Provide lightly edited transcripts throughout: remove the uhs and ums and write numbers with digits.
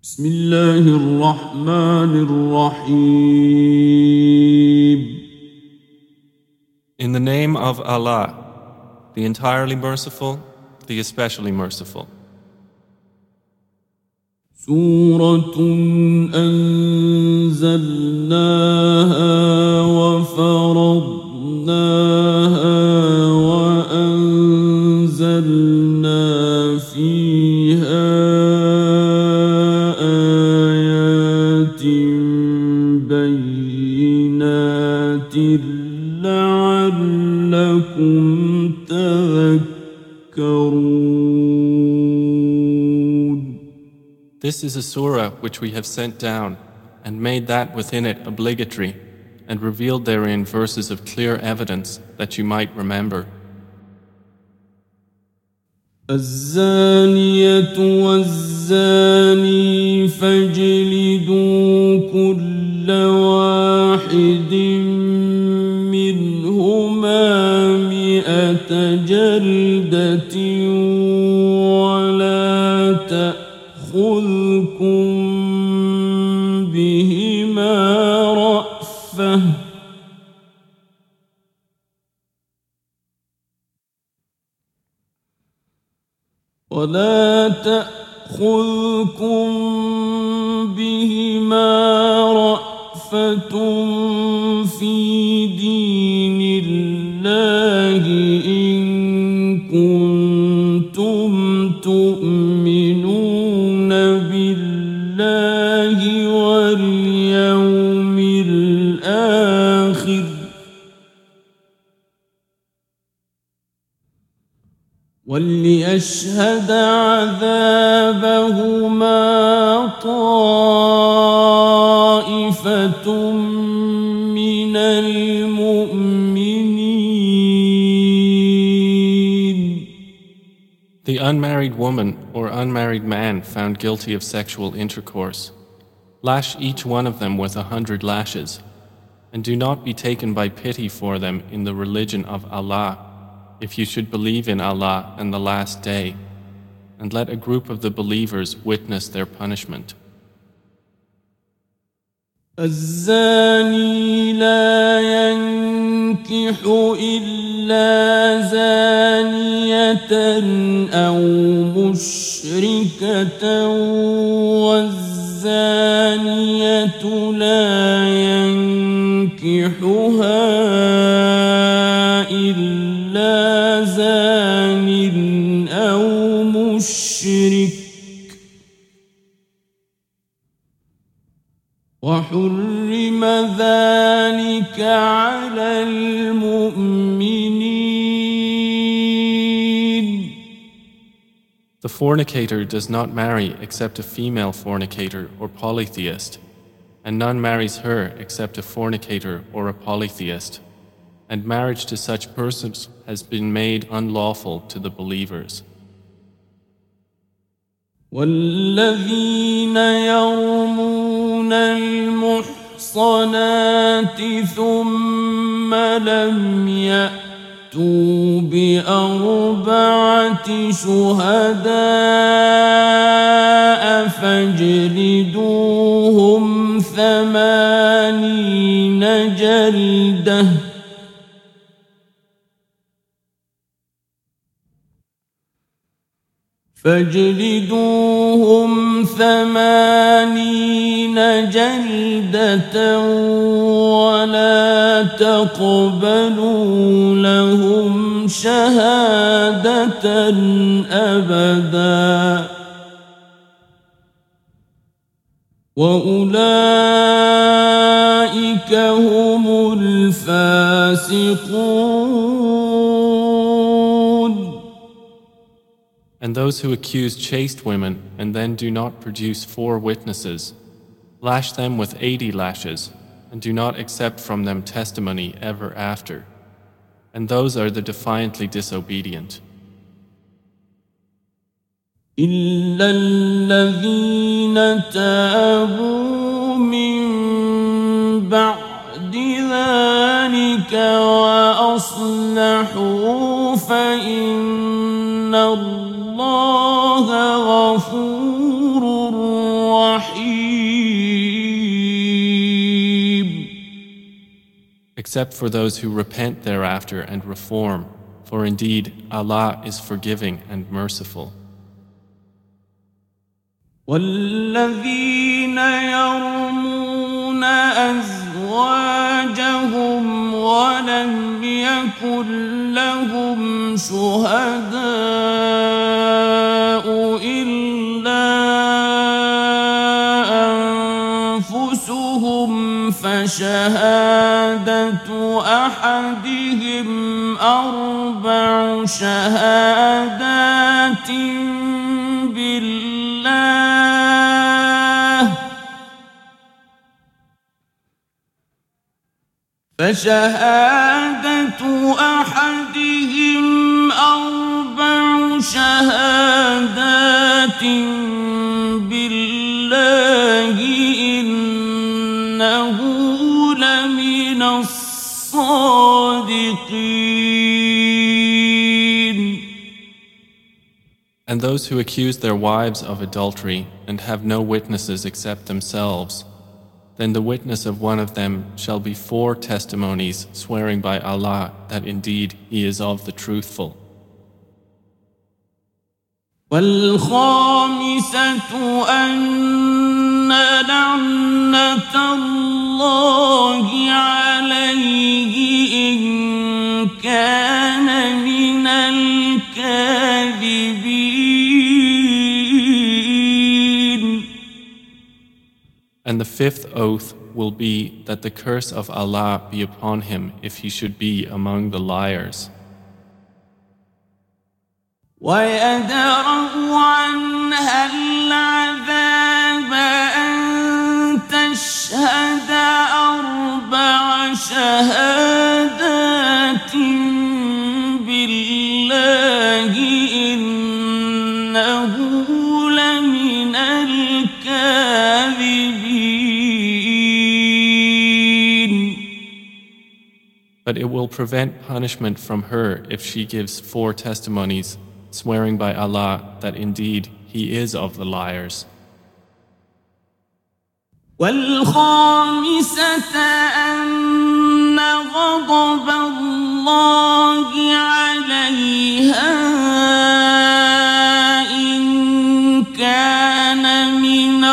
بسم الله الرحمن الرحيم. In the name of Allah, the entirely merciful, the especially merciful. سورة أنزلناها وفرضناها وأنزلنا فيها آيات بينات لعلكم تذكرون. This is a surah which we have sent down and made that within it obligatory and revealed therein verses of clear evidence that you might remember. الزانية والزاني فاجلدوا كل واحد منهما 100 جلدة ولا تأخذكم بهما رأفة في دين الله إن كنتم تؤمنون بالله واليوم الآخر وليشهد عذابهما طائفة من المؤمنين. The unmarried woman or unmarried man found guilty of sexual intercourse, lash each one of them with 100 lashes, and do not be taken by pity for them in the religion of Allah, if you should believe in Allah and the last day, and let a group of the believers witness their punishment. الزاني لا ينكح إلا زانية أو مشركة والزانية لا ينكحها إلا زان أو مشرك وحرم ذلك على المؤمنين. The fornicator does not marry except a female fornicator or polytheist, and none marries her except a fornicator or a polytheist, and marriage to such persons has been made unlawful to the believers. والذين يرمون المحصنات ثم لم يأتوا ب4 شهداء فاجلدوهم 80 جلدة ولا تقبلوا لهم شهادة أبدا وأولئك هم الفاسقون. And those who accuse chaste women and then do not produce 4 witnesses, lash them with 80 lashes, and do not accept from them testimony ever after. And those are the defiantly disobedient. إلا الذين تابوا من بعد ذلك وأصلحوا فإن الله غفور except for those who repent thereafter and reform, for indeed Allah is forgiving and merciful. والذين يرمون أزواجهم ولم يكن لهم شهداء إلا أنفسهم فشهادة أحدهم أربع شهادات بالله فشهادة أحدهم أربع شهادات بالله إنه لمن الصادقين. And those who accuse their wives of adultery and have no witnesses except themselves, then the witness of one of them shall be 4 testimonies swearing by Allah that indeed he is of the truthful. والخامسة أن لعنة الله عليه إن كان من الكاذبين. And the 5th oath will be that the curse of Allah be upon him if he should be among the liars. ويدرأ عنها العذاب أن تشهد 4 شهادات بالله إنه لمن الكاذبين. But it will prevent punishment from her if she gives 4 testimonies swearing by Allah that indeed he is of the liars. والخامسة أن غضب الله عليها إن كان من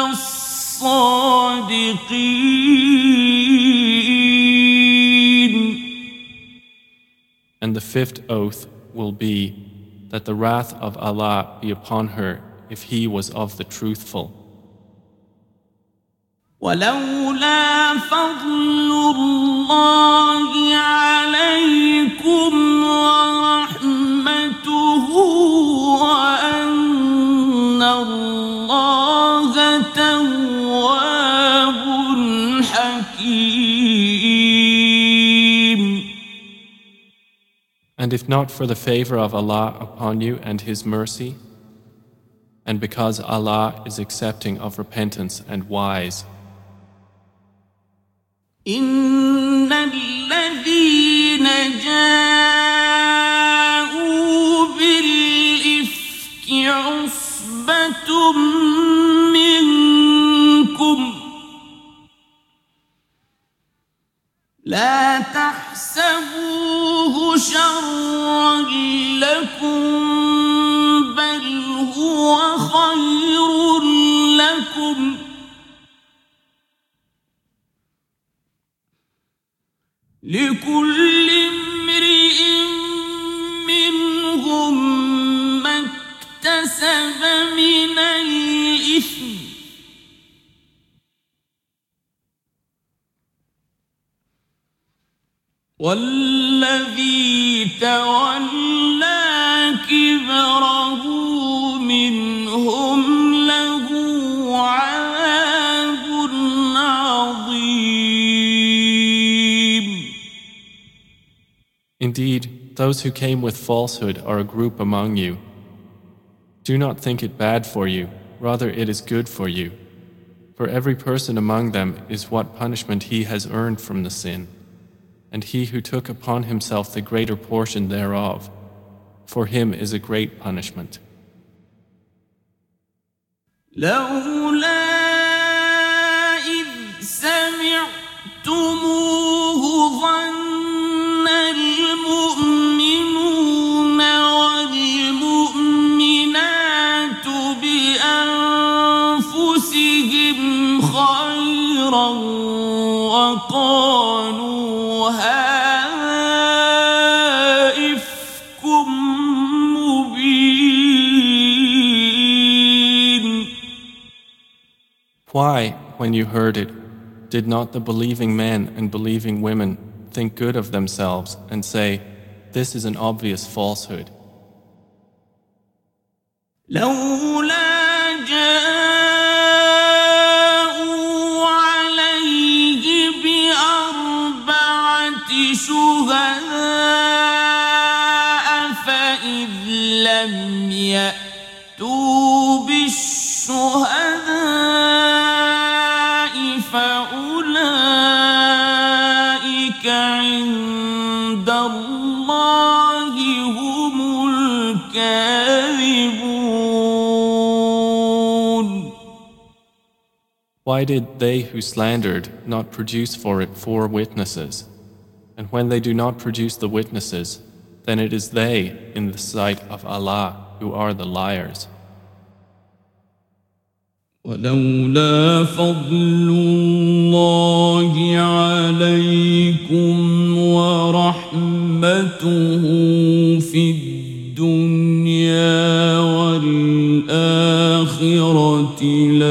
الصادقين. And the 5th oath will be that the wrath of Allah be upon her if he was of the truthful. ولولا فضل الله عليكم ورحمته وأن الله تواب حكيم. And if not for the favor of Allah upon you and His mercy, and because Allah is accepting of repentance and wise, إن الذين جاءوا بالإفك عصبة منكم لا تحسبوه شرا لكم بل هو خير لكم لكل امرئ منهم ما اكتسب من الإثم والذي تولى كبره منهم له عذاب عظيم. indeed, those who came with falsehood are a group among you. Do not think it bad for you, rather it is good for you. For every person among them is what punishment he has earned from the sin, and he who took upon himself the greater portion thereof, for him is a great punishment. لولا إذ سمعتموه ظن أنفسهم خيرا وقالوا هذا إفك مبين. Why, when you heard it, did not the believing men and believing women think good of themselves and say, "This is an obvious falsehood"? لولا جاءوا عليه بأربعة شهداء فإذ لم يأتوا بالشهداء فأولئك عند الله هم الكاذبون. Why did they who slandered not produce for it 4 witnesses? And when they do not produce the witnesses, then it is they, in the sight of Allah, who are the liars. ولولا فضل الله عليكم ورحمته في الدنيا والآخرة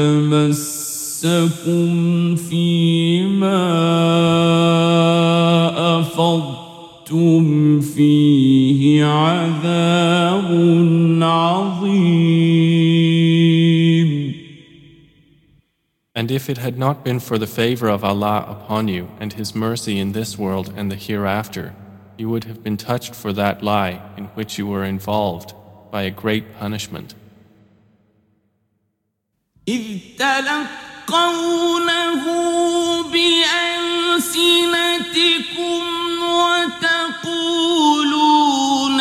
لمسكم فيما أفضتم فيه عذاب عظيم. And if it had not been for the favor of Allah upon you and His mercy in this world and the hereafter, you would have been touched for that lie in which you were involved by a great punishment. إذ تلقونه بألسنتكم وتقولون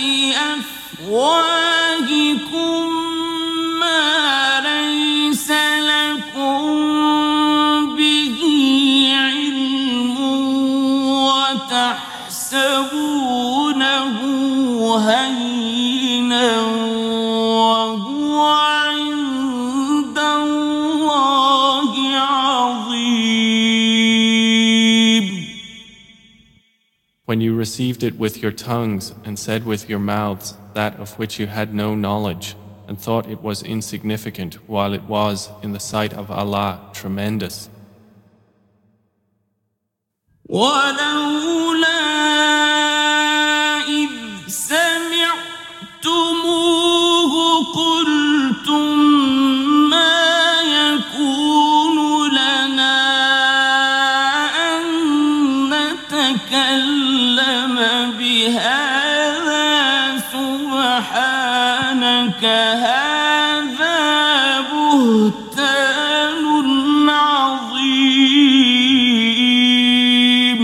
بأفواهكم ما ليس لكم به علم وتحسبونه هينا وهو عند الله عظيم. When you received it with your tongues and said with your mouths that of which you had no knowledge, and thought it was insignificant while it was, in the sight of Allah, tremendous. ولولا إذ سمعتموه قلتم ما يكون لنا أن نتكلم بهذا سبحانك هذا بهتان عظيم.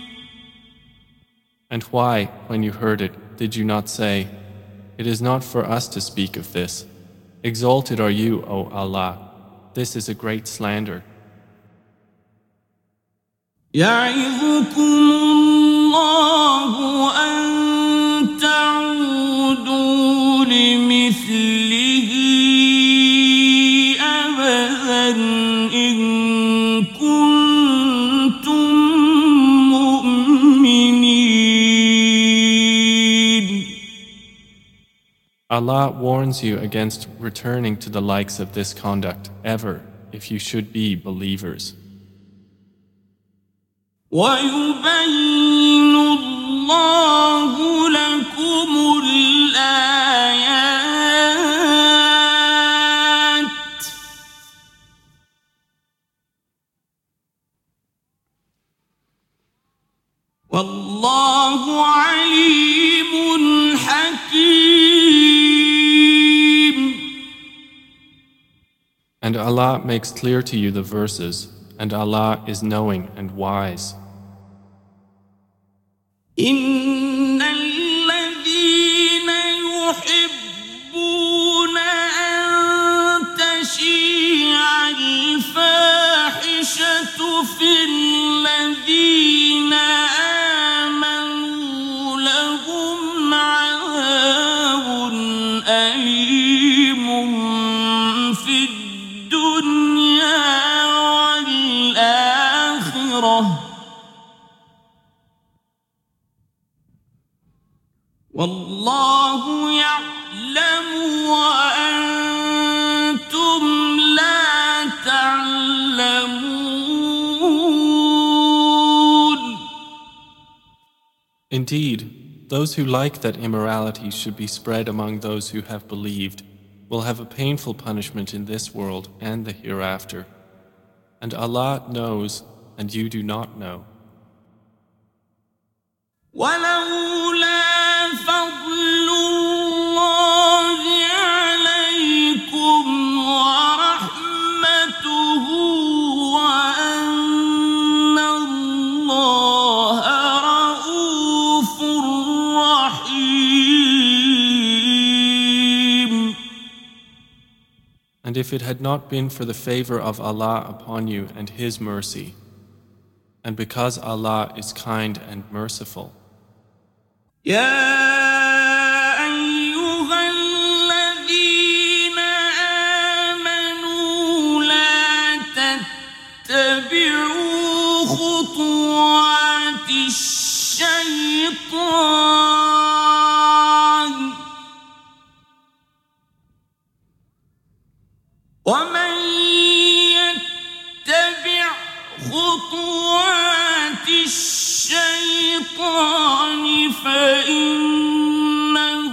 And why, when you heard it, did you not say, "It is not for us to speak of this. Exalted are you, O Allah. This is a great slander." يعظكم الله أن تعودوا لمثله أبدا إن كنتم مؤمنين. Allah warns you against returning to the likes of this conduct ever, if you should be believers. ويبين الله لكم الآيات والله عليم حكيم. And Allah makes clear to you the verses, and Allah is knowing and wise. إن الذين يحبون أن تشيع الفاحشة في الذين آمنوا لهم عذاب أليم في الدنيا Indeed, those who like that immorality should be spread among those who have believed will have a painful punishment in this world and the hereafter. And Allah knows, and you do not know. ولولا فضل الله عليكم ورحمته وأن الله رؤوف رحيم. And if it had not been for the favor of Allah upon you and His mercy, and because Allah is kind and merciful. يا أيها الذين آمنوا لا تتبعوا خطوات الشيطان ومن يتبع خطوات الشيطان فإنه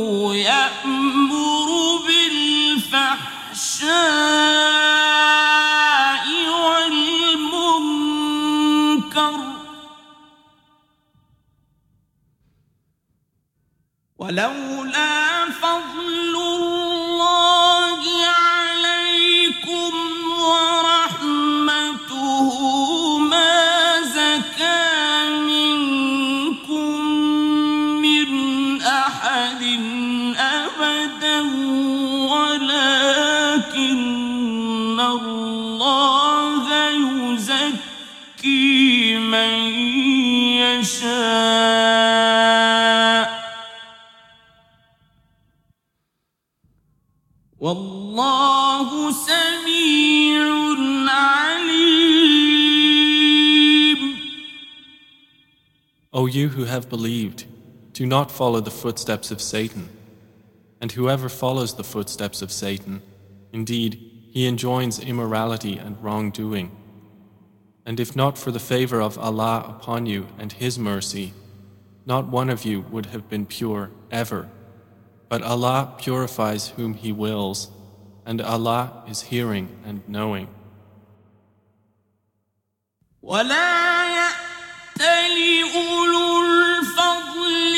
يأمر بالفحشاء والمنكر ولولا فضل الله عليكم ورحمته ما زكى منكم من أحد أبدا ولكن الله يزكي من يشاء والله سميع عليم. O you who have believed, do not follow the footsteps of Satan. And whoever follows the footsteps of Satan, indeed, he enjoins immorality and wrongdoing. And if not for the favor of Allah upon you and His mercy, not one of you would have been pure ever. But Allah purifies whom He wills, and Allah is hearing and knowing. ولا يأتل أولو الفضل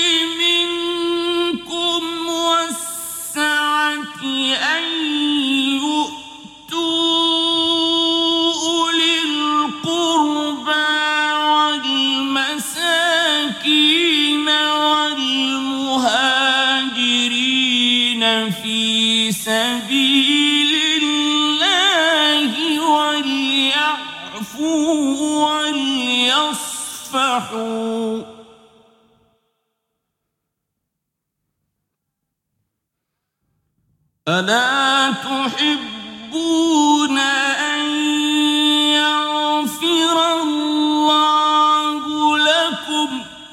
منكم والسعة أن يؤتوا أولي القربى والمساكين والمهاجرين في سبيل الله وليعفوا وليصفحوا ألا تحبون أن يغفر الله لكم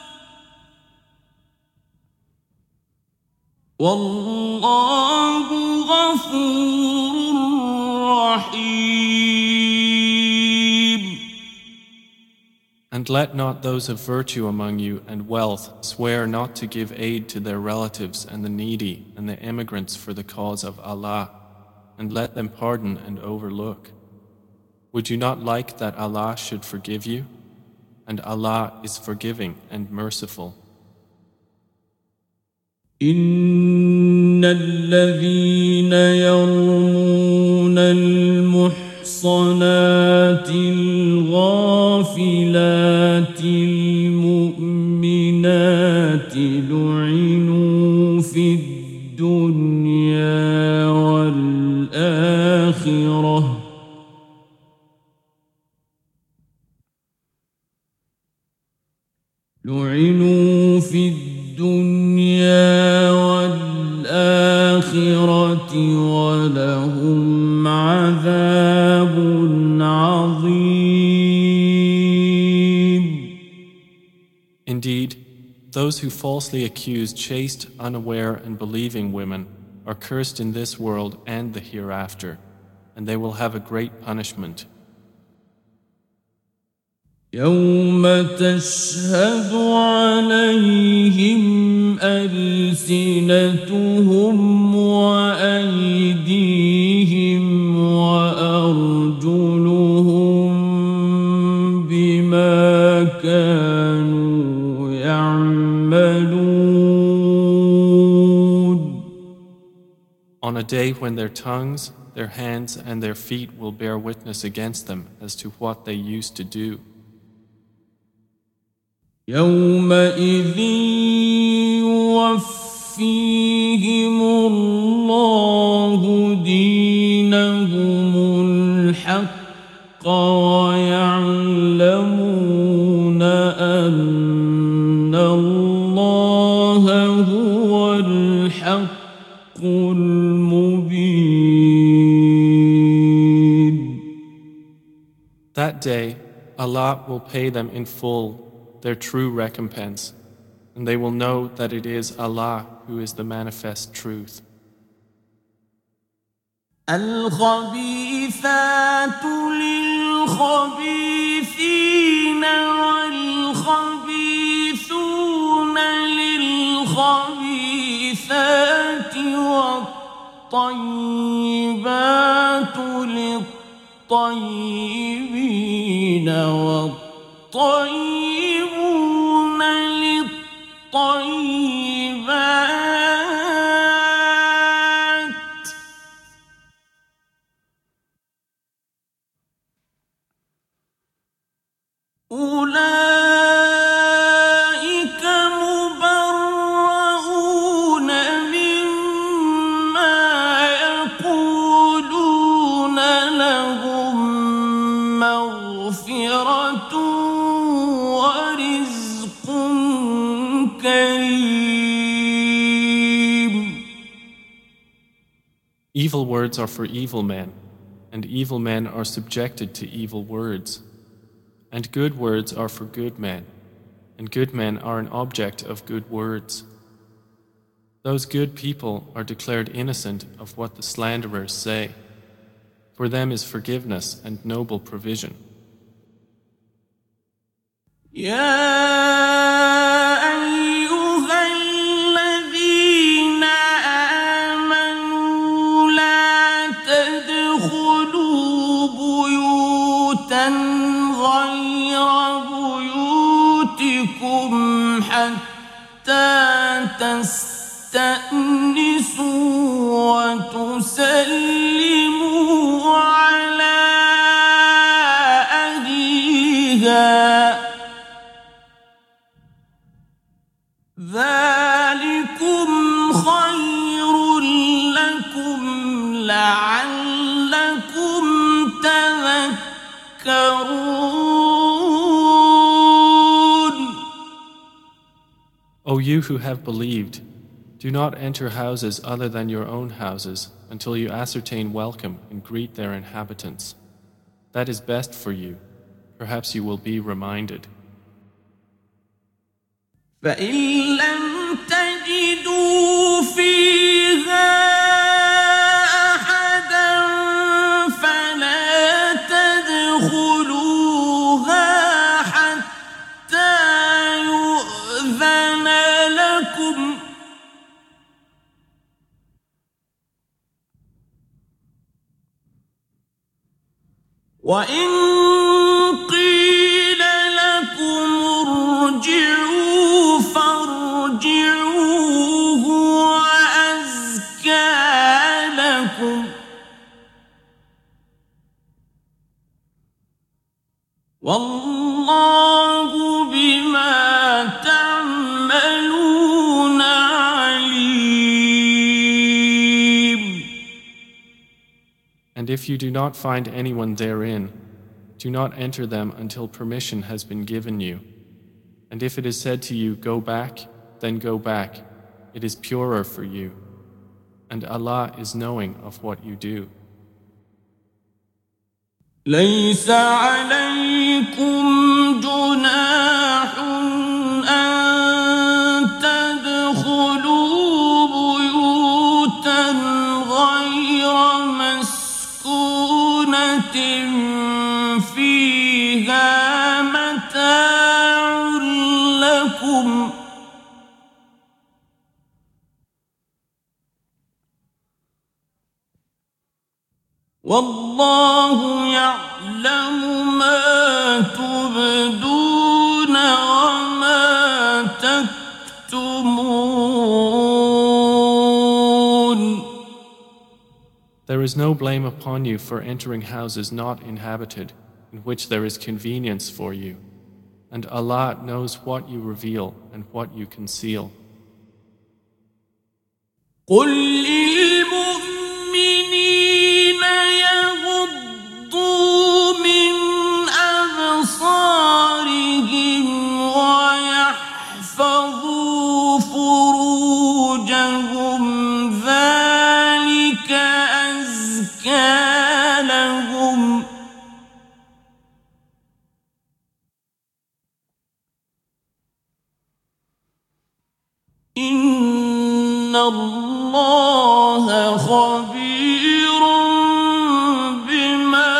والله غفور رحيم. And let not those of virtue among you and wealth swear not to give aid to their relatives and the needy and the immigrants for the cause of Allah, and let them pardon and overlook. Would you not like that Allah should forgive you? And Allah is forgiving and merciful. إن الذين يرمون المحصنات الغافلات المؤمنات لعنوا في الدنيا والآخرة لعنوا في الدنيا والآخرة ولهم عذاب عظيم. Indeed, those who falsely accuse chaste, unaware, and believing women are cursed in this world and the hereafter, and they will have a great punishment. يوم تشهد عليهم ألسنتهم وأيديهم وأرجلهم بما كانوا يعملون. On a day when their tongues, their hands, and their feet will bear witness against them as to what they used to do. يومئذ يوفيهم الله دينهم الحق ويعلمون أن الله هو الحق المبين. That day, Allah will pay them in full their true recompense, and they will know that it is Allah who is the manifest truth. الخبيثات للخبيثين والخبيثون للخبيثات والطيبات للطيبين والطيبون للطيبات أولئك مبرؤون مما يقولون لهم مغفرة ورزق كريم. Evil words are for evil men, and evil men are subjected to evil words. And good words are for good men, and good men are an object of good words. Those good people are declared innocent of what the slanderers say. For them is forgiveness and noble provision. حتى تستأنسوا وتسلموا على أهلها ذلكم خير لكم لعلكم تذكرون. O you who have believed, do not enter houses other than your own houses until you ascertain welcome and greet their inhabitants. That is best for you. Perhaps you will be reminded. فإن لم تجدوا فيها أحدا فلا تدخلوها حتى يؤذن لكم وإن قيل لكم ارجعوا فارجعوا هو أزكى لكم والله بما تعملون عليم. And if you do not find anyone therein, do not enter them until permission has been given you. And if it is said to you, go back, then go back. It is purer for you. And Allah is knowing of what you do. ليس عليكم جناح أن تدخلوا بيوتا غير مسكونة فيها متاع والله يعلم ما تبدون وما تكتمون. There is no blame upon you for entering houses not inhabited, in which there is convenience for you, and Allah knows what you reveal and what you conceal. قل للمؤمنين يغضوا من أبصارهم ويحفظوا فروجهم ذلك أزكى لهم إن الله خبير بما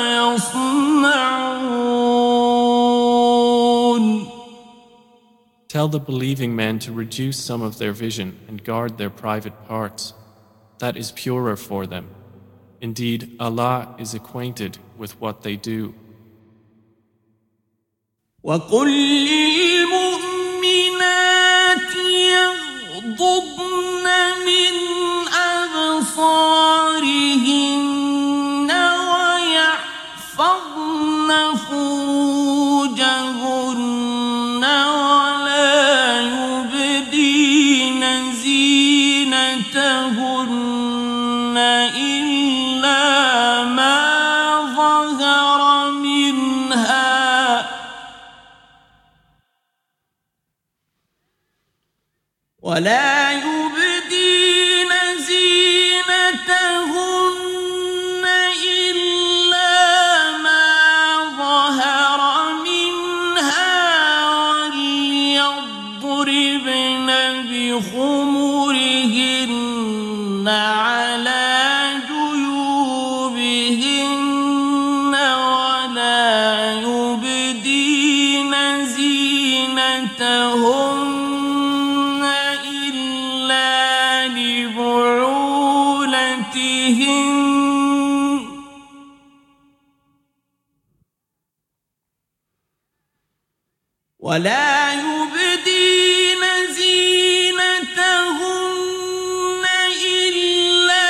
يصنعون. Tell the believing men to reduce some of their vision and guard their private parts. That is purer for them. Indeed, Allah is acquainted with what they do. وقل للمؤمنات يغضضن من أبصارهن ويحفظن فروجهن ولا يبدين زينتهن إلا ما ظهر منها ولا يبدين زينتهن إلا ما ظهر منها وليضربن بخمرهن على جيوبهن ولا يبدين زينتهن ولا يبدين زينتهن إلا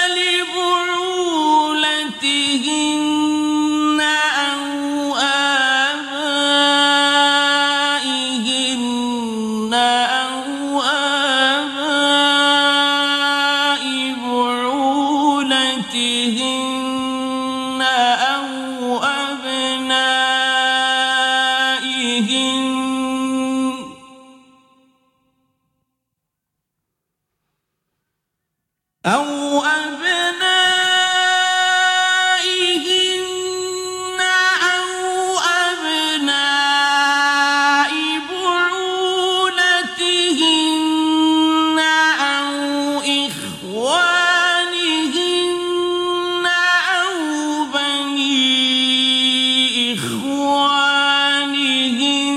لبعولتهن أو آبائهن أو آباء بعولتهن أو أبنائهن أو أبنائهن أو أبناء بعولتهن أو إخوانهن أو بني إخوانهن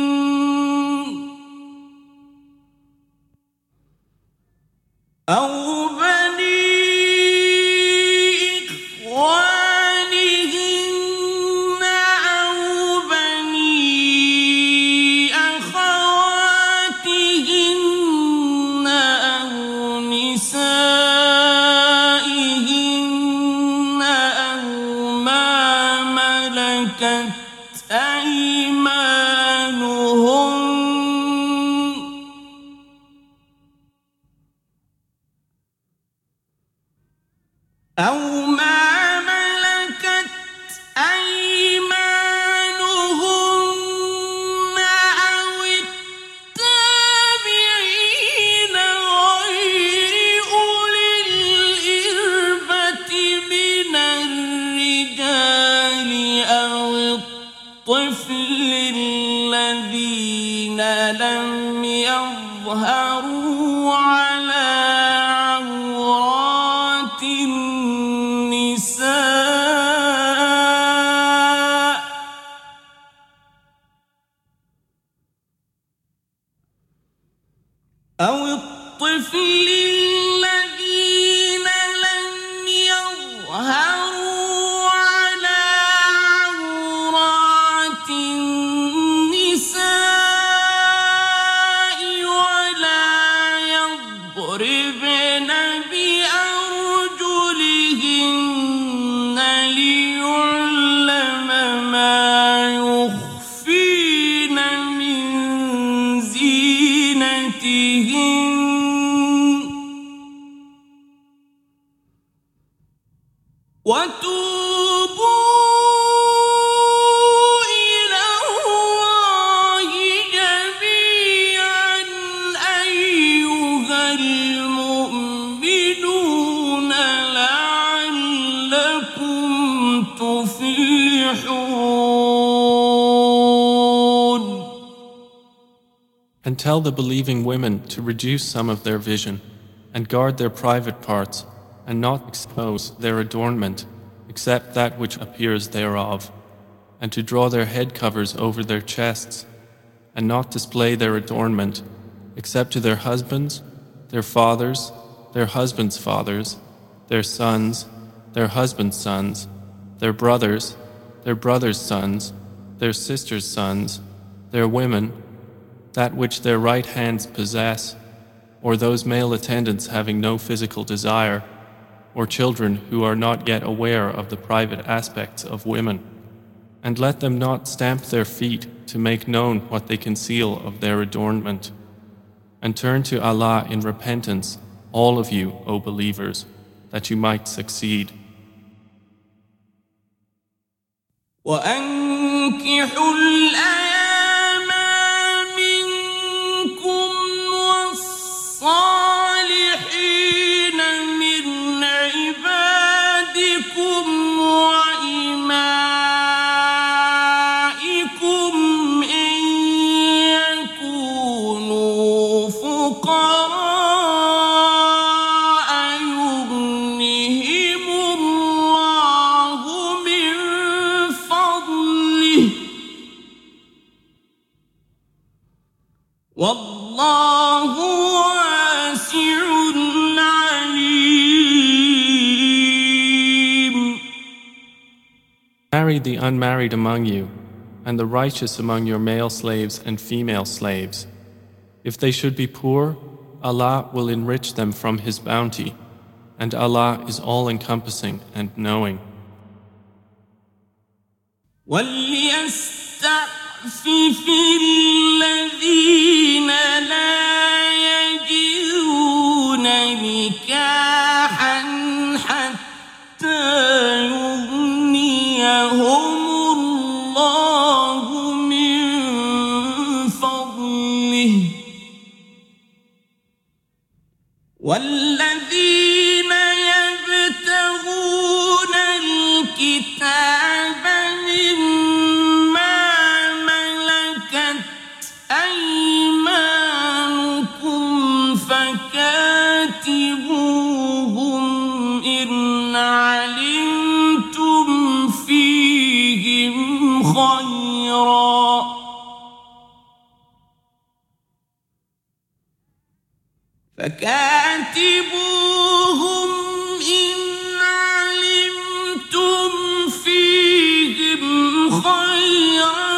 أو أو ما ملكت أيمانهن أو التابعين غير أولي الإربة من الرجال أو الطفل الذين لم يظهروا على عورات النساء أو الطفل الذين لم يظهروا And tell the believing women to reduce some of their vision, and guard their private parts, and not expose their adornment, except that which appears thereof, and to draw their head covers over their chests, and not display their adornment, except to their husbands, their fathers, their husbands' fathers, their sons, their husbands' sons, their brothers' sons, their sisters' sons, their women, that which their right hands possess, or those male attendants having no physical desire, or children who are not yet aware of the private aspects of women. And let them not stamp their feet to make known what they conceal of their adornment. And turn to Allah in repentance, all of you, O believers, that you might succeed. وأنكحوا الأيام منكم والصالحين من عبادكم وإمائكم إن يكونوا فقراء يغنهم الله من فضله والله واسع عليم. Marry the unmarried among you, and the righteous among your male slaves and female slaves. If they should be poor, Allah will enrich them from His bounty, and Allah is all-encompassing and knowing. وليستعفف الذين لا يجدون نكاحا حتى يغنيهم الله من فضله والذين يبتغون الكتاب مما ملكت أيمانكم فكاتبوهم إن علمتم فيهم خيرا فكاتبوهم إن علمتم فيهم خيرا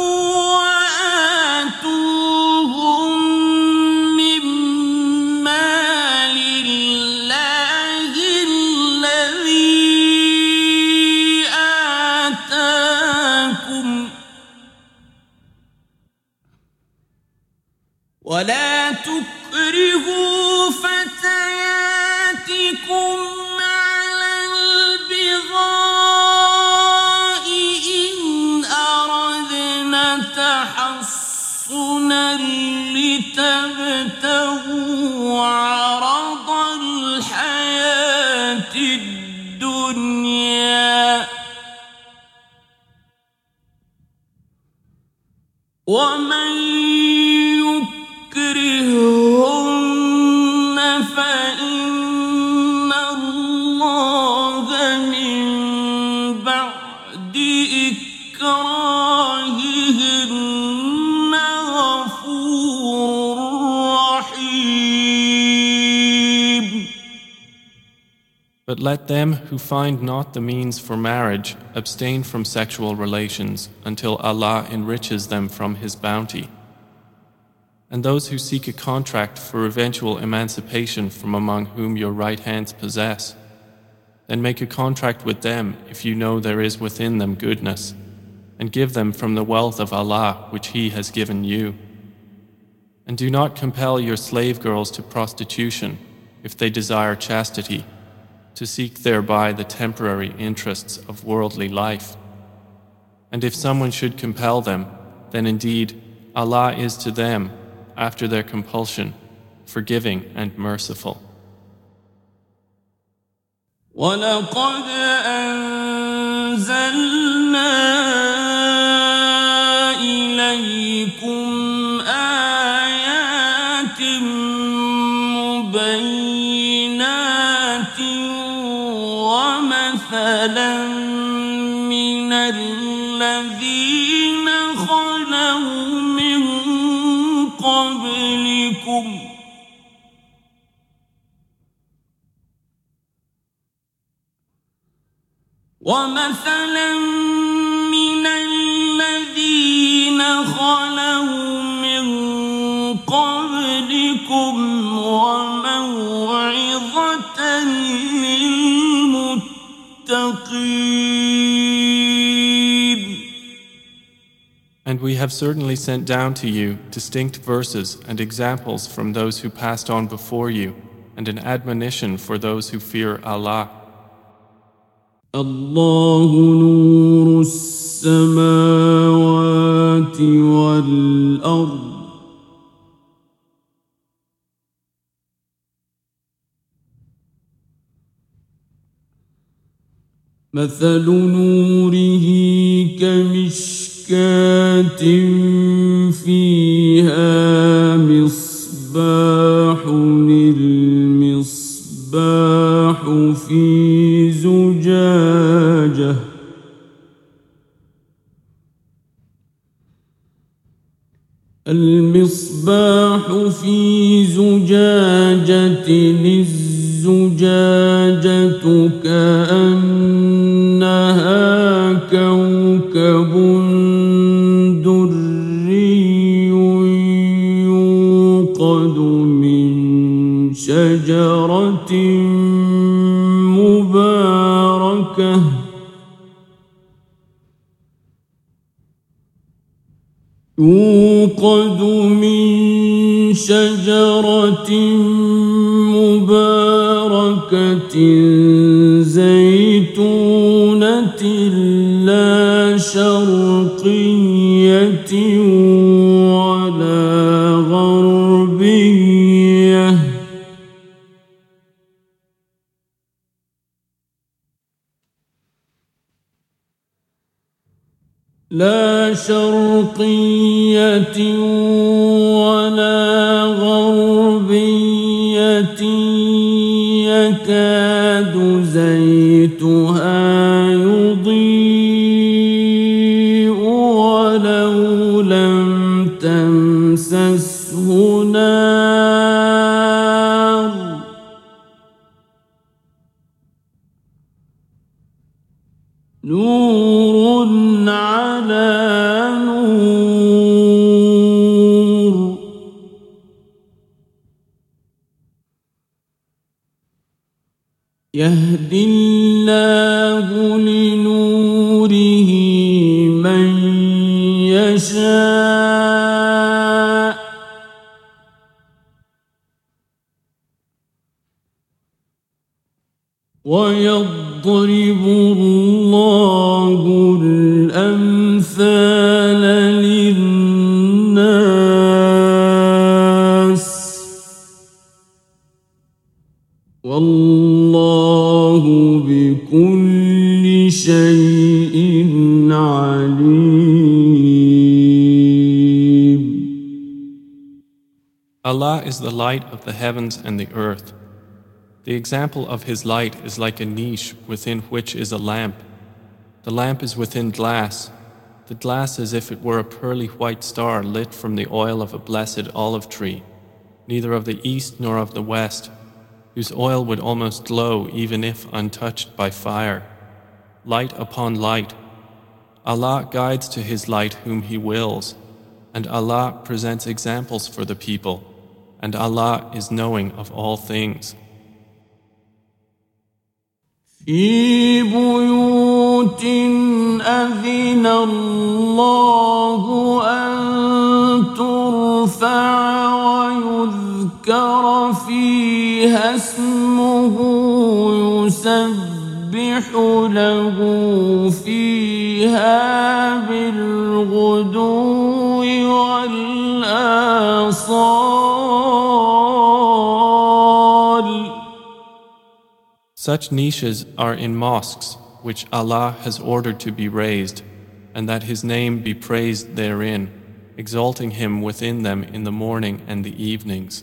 وآتوهم من مال الله الذي آتاكم ولا تكرهوا فتياتكم على البغاء إن أردنا تحصنا لتبتغوا عرض الحياة الدنيا ومن يكرهن فإن الله من بعد إكراههن غفور رحيم. But let them who find not the means for marriage abstain from sexual relations until Allah enriches them from His bounty. And those who seek a contract for eventual emancipation from among whom your right hands possess, then make a contract with them if you know there is within them goodness, and give them from the wealth of Allah which He has given you. And do not compel your slave girls to prostitution if they desire chastity, to seek thereby the temporary interests of worldly life. And if someone should compel them, then indeed Allah is to them, after their compulsion, forgiving and merciful. وَلَقَدْ أَنزَلْنَا الذين خلوا من قبلكم ومثلا من الذين خلوا من قبلكم وموعظة للمتقين. And we have certainly sent down to you distinct verses and examples from those who passed on before you, and an admonition for those who fear Allah. الله نور السماوات والأرض مثل نوره كمشكاة فيها مصباح المصباح في زجاجة المصباح في زجاجة الزجاجة كأنها كوكب دري يوقد من شجرة مباركة زيتونة لا شرقية ولا غربية لا شرقية ولا غربية يكاد زيتها يضيء ولو لم تمسسه نار نور على نور يهدي الله لنوره من يشاء ويضرب الله الأمثال للناس والله بكل شيء عليم. Allah is the light of the heavens and the earth. The example of His light is like a niche within which is a lamp. The lamp is within glass. The glass as if it were a pearly white star lit from the oil of a blessed olive tree, neither of the east nor of the west, whose oil would almost glow even if untouched by fire. Light upon light. Allah guides to His light whom He wills, and Allah presents examples for the people, and Allah is knowing of all things. في بيوت أذن الله أن ترفع ويذكر فيها اسمه يسبح له فيها بالغدو والآصال. Such niches are in mosques which Allah has ordered to be raised, and that His name be praised therein, exalting Him within them in the morning and the evenings.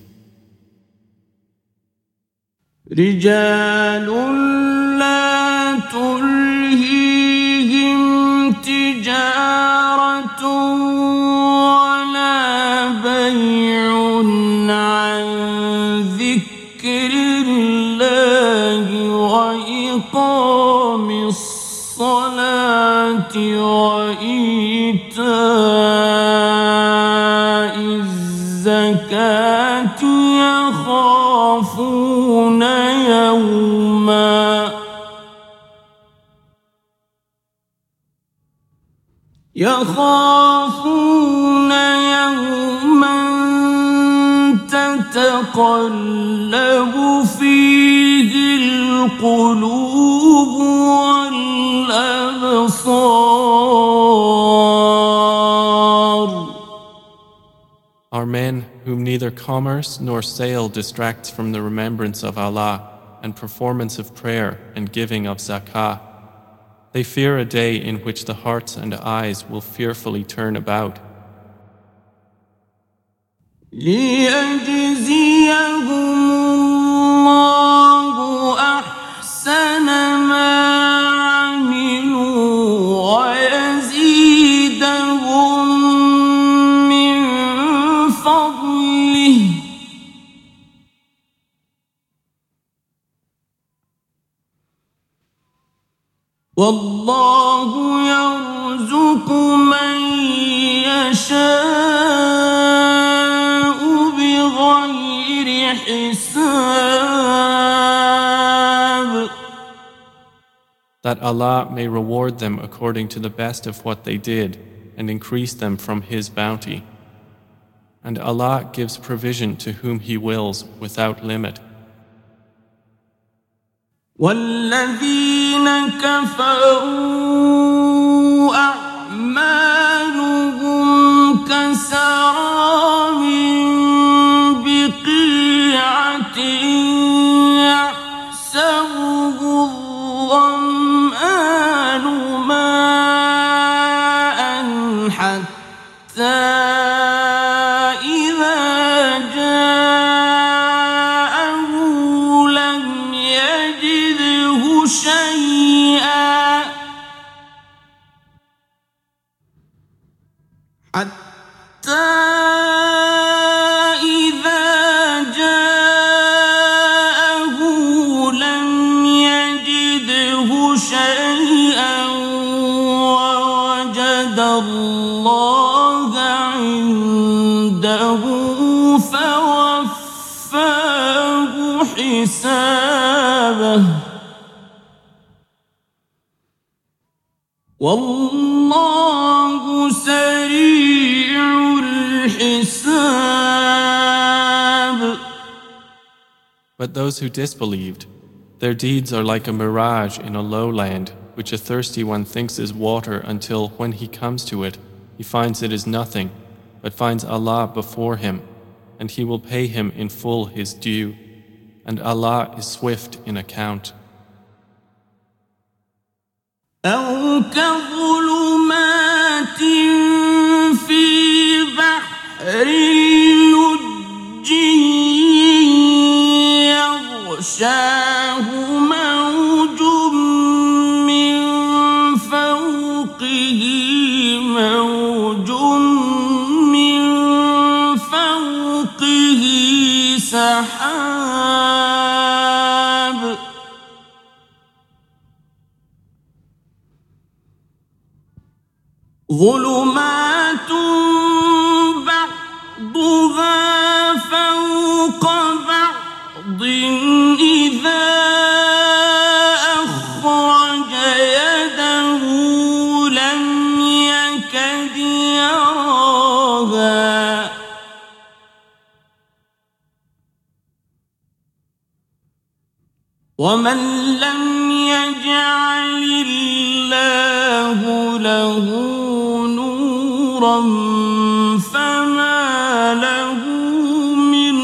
رجال لا تلهيهم تجارة ولا بيع عن ذكر الله وإقام الصلاة وإيتاء الزكاة يخافون يوما تتقلب فيه القلوب والأبصار. Are men whom neither commerce nor sale distracts from the remembrance of Allah and performance of prayer and giving of zakah. They fear a day in which the hearts and eyes will fearfully turn about. ليجزيهم الله أحسن ما عملوا ويزيدهم من فضله والله يرزق من يشاء بغير حساب. That Allah may reward them according to the best of what they did and increase them from His bounty. And Allah gives provision to whom He wills without limit. والذين كفروا أعمالهم كسراب بقيعة يحسبه الظمآن ماء حتى إذا جاءه لم يجده شيئا حتى إذا جاءه لم يجده شيئا ووجد الله عنده فوفاه حسابه والله سريع الحساب. But those who disbelieved, their deeds are like a mirage in a lowland, which a thirsty one thinks is water until, when he comes to it, he finds it is nothing, but finds Allah before him, and He will pay him in full his due, and Allah is swift in account. أو كظلمات في بحر لجي يغشاه موج من فوقه موج من فوقه سحاب ظلمات بعضها فوق بعض إذا أخرج يده لم يكد يراها ومن لم يجعل الله له نورا فما له من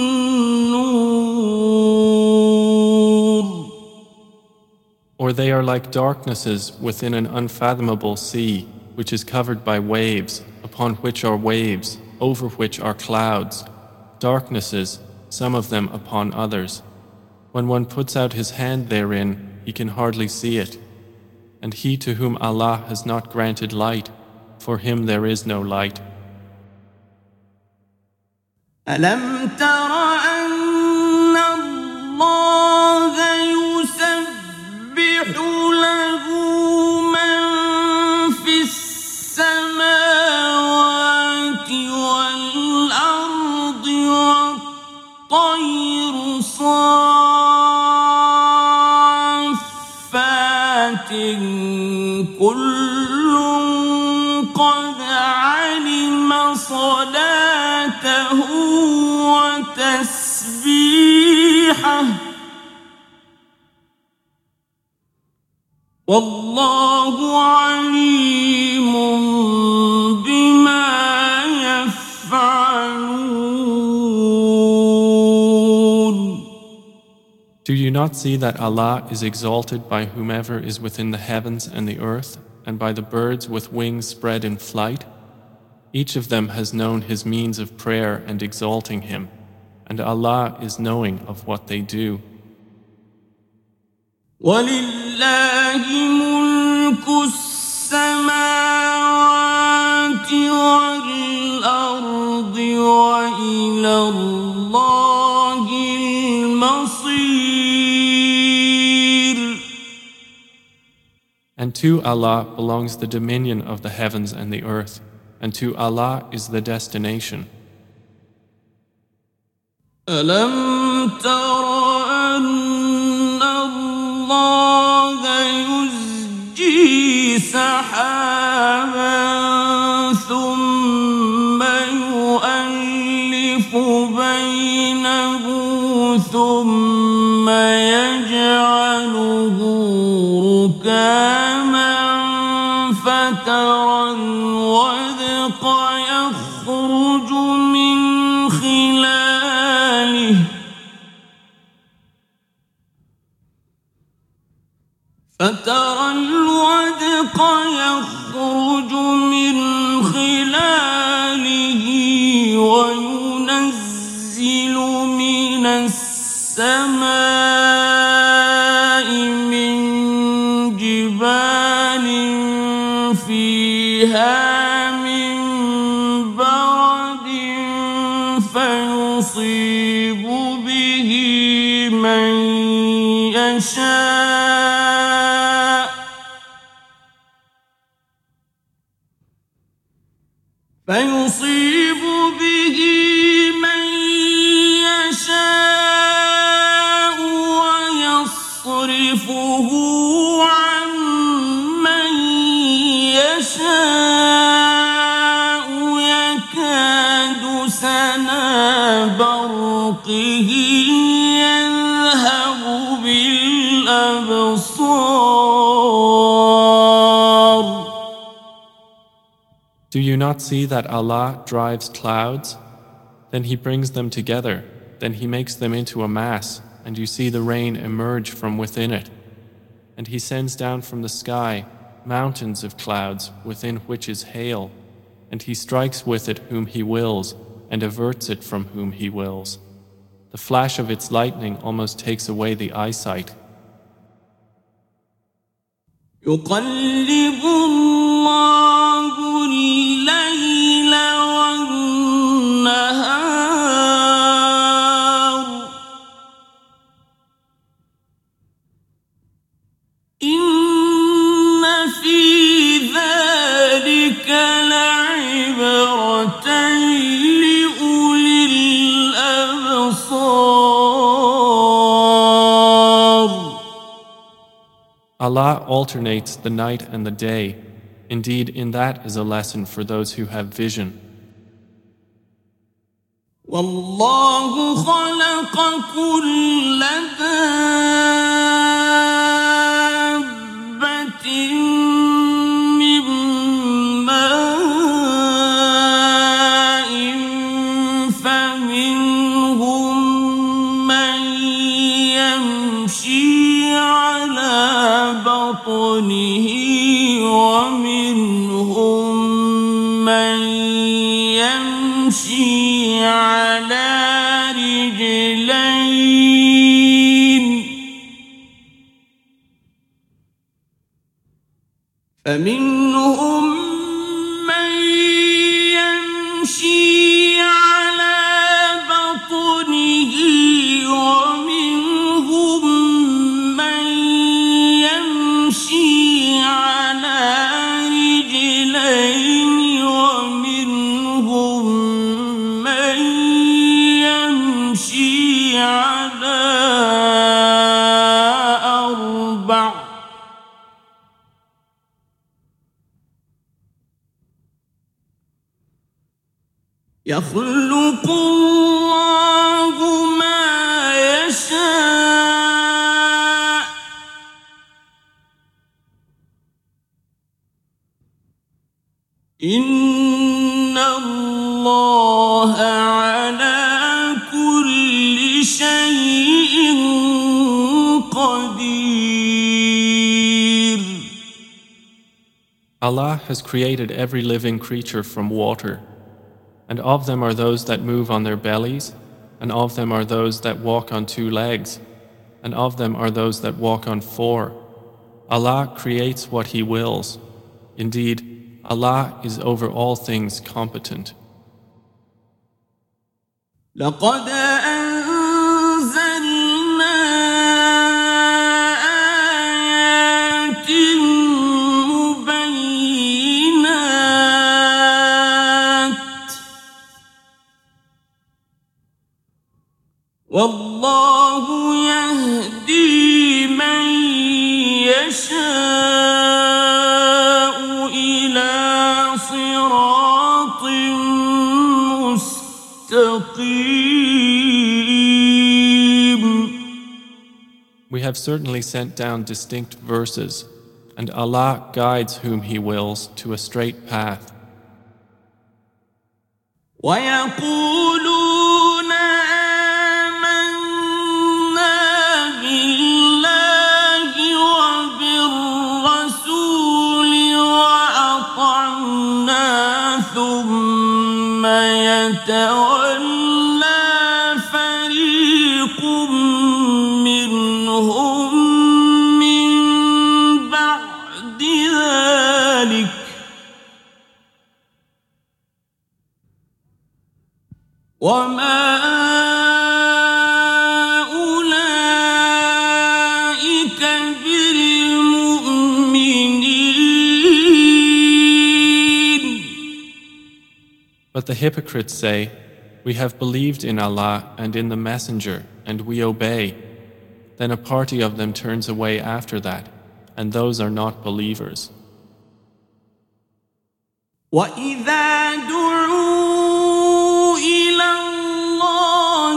نور. Or they are like darknesses within an unfathomable sea, which is covered by waves, upon which are waves, over which are clouds, darknesses, some of them upon others. When one puts out his hand therein, he can hardly see it. And he to whom Allah has not granted light, for him there is no light. ألم تر أن الله يسبح له من في السماوات والأرض والطير صافات كل قد علم صلاته وتسبيحه والله عليم بما يفعلون. Do you not see that Allah is exalted by whomever is within the heavens and the earth, and by the birds with wings spread in flight? Each of them has known his means of prayer and exalting him, and Allah is knowing of what they do. وَلِلَّهِ مُلْكُ السَّمَاوَاتِ وَالْأَرْضِ وَإِلَى اللَّهِ الْمَصِيرُ. And to Allah belongs the dominion of the heavens and the earth, and to Allah is the destination. أَلَمْ تَرَ أَنَّ اللَّهَ يُزْجِي سَحَابًا ثُمَّ يُؤَلِّفُ بَيْنَهُ ثُمَّ يَجْعَلُهُ رُكَامًا فترى الودق يخرج من خلاله وينزل من السماء من جبال فيها من برد فيصيب به من يشاء ويصرفه عن من يشاء يكاد سنا برقه يذهب بالأبصار. Do you not see that Allah drives clouds? Then He brings them together, then He makes them into a mass, and you see the rain emerge from within it. And He sends down from the sky mountains of clouds within which is hail, and He strikes with it whom He wills, and averts it from whom He wills. The flash of its lightning almost takes away the eyesight. يقلب الله الليل والنهار إن في ذلك لعبرة لأولي الأبصار. Allah alternates the night and the day. Indeed, in that is a lesson for those who have vision. والله خلق كل دابة من ماء فمنهم من يمشي على بطنه ومنهم من يمشي على رجلين فمنهم من يمشي على بطنه ومنهم من يمشي على رجلين ومنهم من يمشي على أربع يخلق الله ما يشاء إن الله على كل شيء قدير. Allah has created every living creature from water, and of them are those that move on their bellies, and of them are those that walk on 2 legs, and of them are those that walk on 4. Allah creates what He wills. Indeed, Allah is over all things competent. لقد أنزلنا آيات مبينات والله يهدي من يشاء إلى صراط مستقيم. We have certainly sent down distinct verses, and Allah guides whom He wills to a straight path. ويقولون آمنا بالله وبالرسول وأطعنا ثم يتولى فريق منهم من بعد ذلك وما أولئك بالمؤمنين. But the hypocrites say, "We have believed in Allah and in the Messenger, and we obey." Then a party of them turns away after that, and those are not believers. وإذا دعوا إلى الله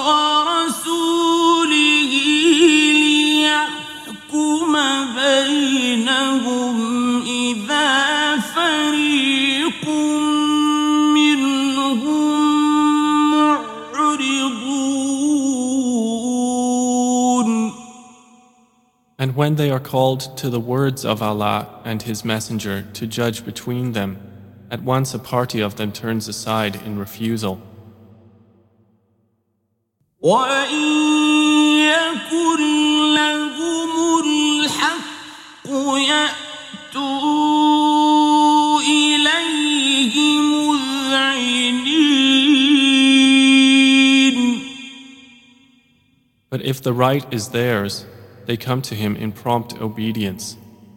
ورسوله ليحكم بينهم إذا فريق منهم معرضون. And when they are called to the words of Allah and His Messenger to judge between them, at once a party of them turns aside in refusal. وَإِن يَكُن لَّهُمُ الْحَقُّ يَأْتُوا إِلَيْهِ مُذْعِنِينَ. But if the right is theirs, they come to Him in prompt obedience.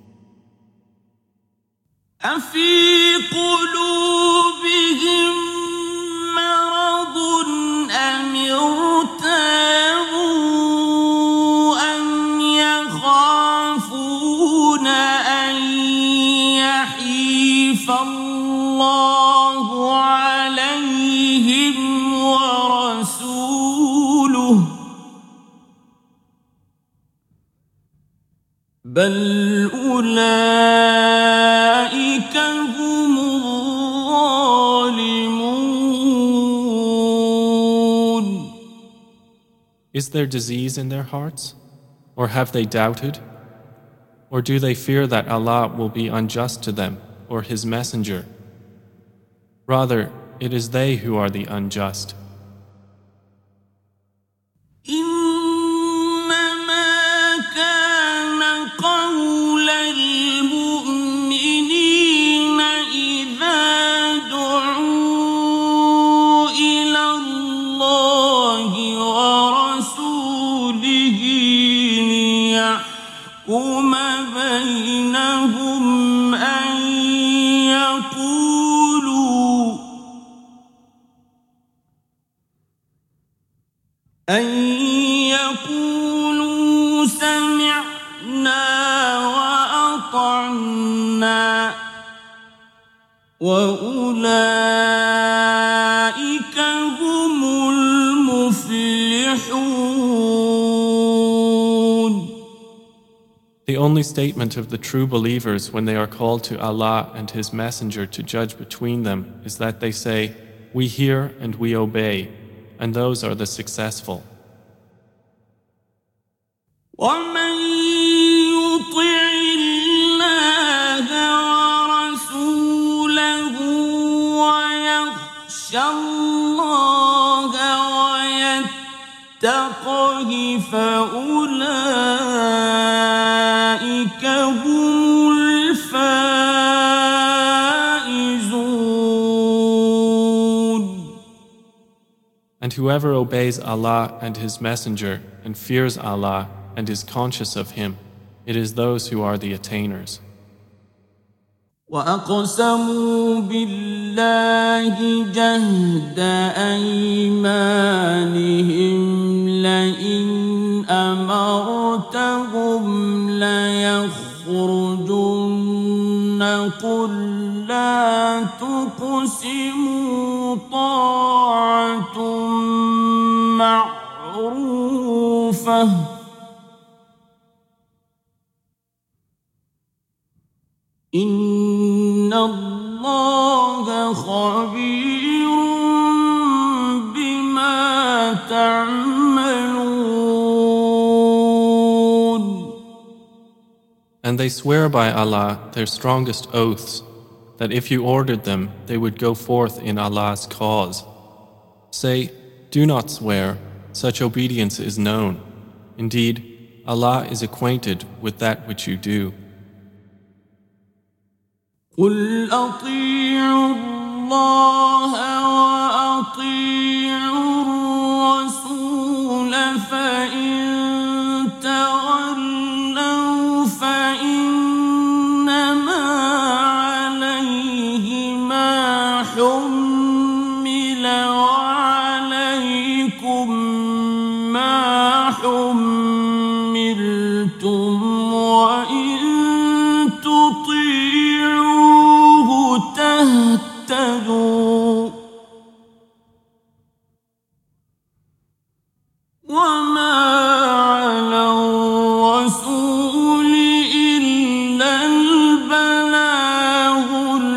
أَفِي قُلُوبِهِم مَّرَضٌ أَمِ ارْتَابُوا أَمْ يَخَافُونَ أَن يَحِيفَ اللَّهُ عَلَيْهِمْ وَرَسُولُهُ بَلْ أُولَئِكَ هُمُ الظَّالِمُونَ. Is there disease in their hearts? Or have they doubted? Or do they fear that Allah will be unjust to them or His Messenger? Rather, it is they who are the unjust. إنما كان قول المؤمنين يقولوا سمعنا وأطعنا وأولئك هم المفلحون. The only statement of the true believers when they are called to Allah and His Messenger to judge between them is that they say, "We hear and we obey," and those are the successful. ومن يطع الله ورسوله ويخشى الله ويتقه فأولئك هم الفائزون. And whoever obeys Allah and His Messenger and fears Allah and is conscious of Him, it is those who are the attainers. وأقسموا بالله جهد أيمانهم لئن أمرتهم ليخرجن قل لا تقسموا طاعة معروفة إن الله خبير بما تعملون. And they swear by Allah their strongest oaths that if you ordered them, they would go forth in Allah's cause. Say, do not swear, such obedience is known. Indeed, Allah is acquainted with that which you do. قل أطيعوا الله وأطيعوا الرسول فإن تولوا فإنما عليه ما حمل وعليكم ما حملتم وإن تطيعوه تهتدوا وما على الرسول إلا البلاغ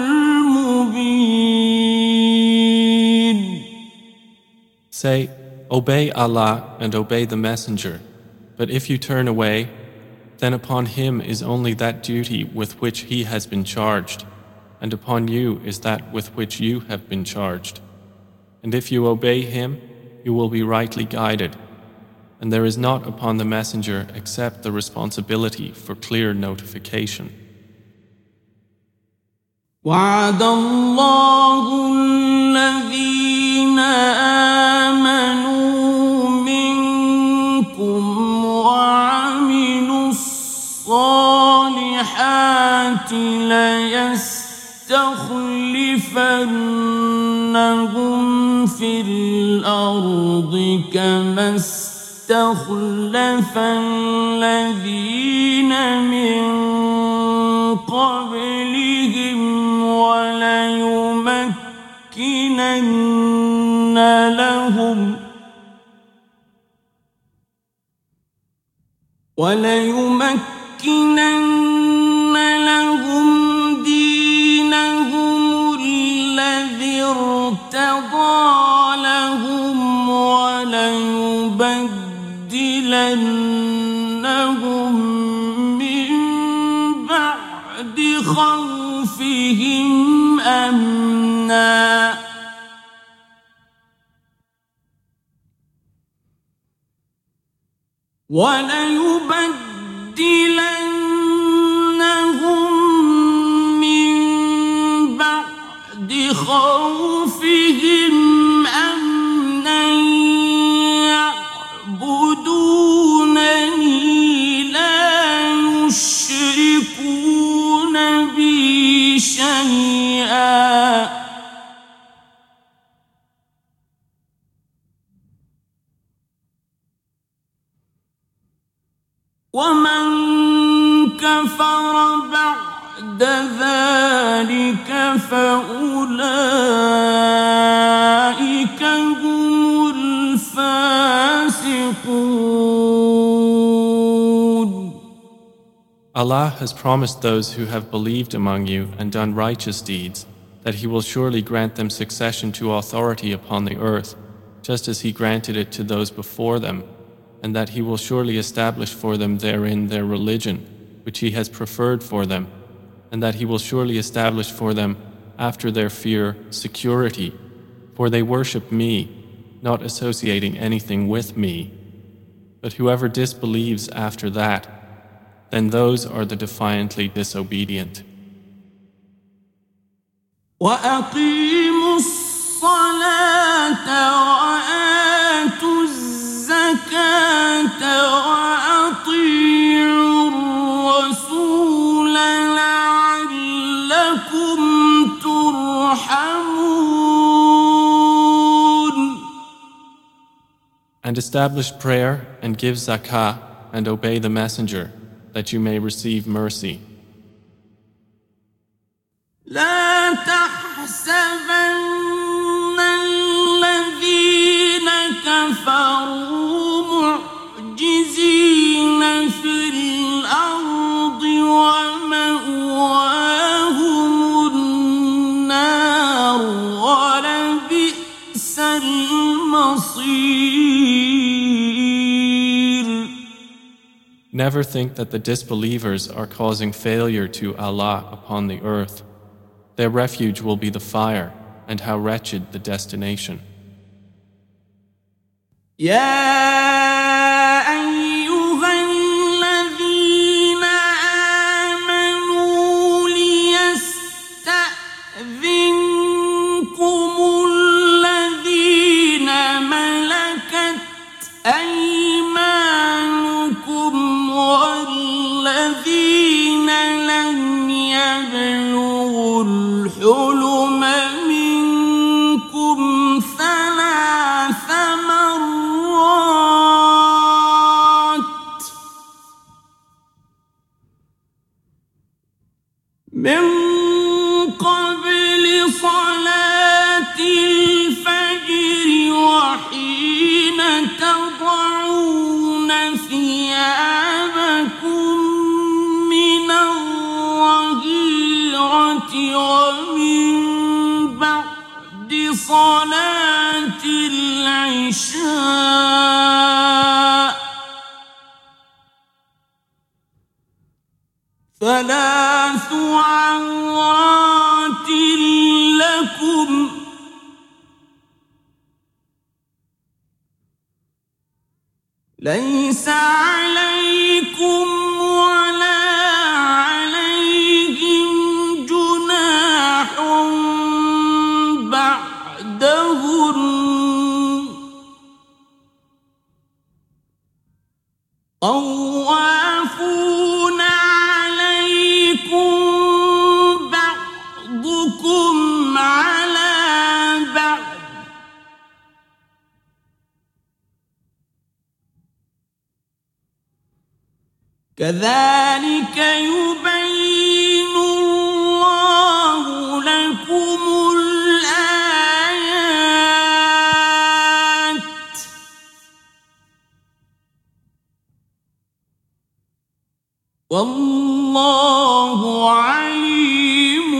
المبين. Say, obey Allah and obey the Messenger, but if you turn away, then upon him is only that duty with which he has been charged, and upon you is that with which you have been charged. And if you obey him, you will be rightly guided, and there is not upon the Messenger except the responsibility for clear notification. وعد الله الذين آمنوا منكم وعملوا الصالحات ليستخلفنهم في الأرض كما استخلف الذين من قبلهم وليمكنن لهم دينهم الذي ارتضى لهم وليبدلنهم من بعد خوفهم أمنا وليبدلنهم من بعد خوفهم أمنا يعبدونني لا يشركون بي شيئا ومن كفر بعد ذلك فأولئك هم الفاسقون. Allah has promised those who have believed among you and done righteous deeds that He will surely grant them succession to authority upon the earth, just as He granted it to those before them, and that He will surely establish for them therein their religion, which He has preferred for them, and that He will surely establish for them after their fear security, for they worship Me, not associating anything with Me. But whoever disbelieves after that, then those are the defiantly disobedient. وأقيموا الصلاة وآتوا الزكاة وأطيعوا الرسول لعلكم ترحمون. And establish prayer and give zakah and obey the messenger, that you may receive mercy. لا تحسبن الذين كفروا معجزين في الأرض ومأواهم النار ولبئس المصير. Never think that the disbelievers are causing failure to Allah upon the earth. Their refuge will be the fire, and how wretched the destination. الحلم منكم 3 مرات من قبل صلاة الفجر وحين تضعون ثيابكم من الظهيرة ومن بعد صلاة العشاء 3 عورات لكم ليس عليكم ولا عليهم جناح بعدهن طوافون عليكم بعضكم على بعض كذلك يبين الله لكم الآيات والله عليم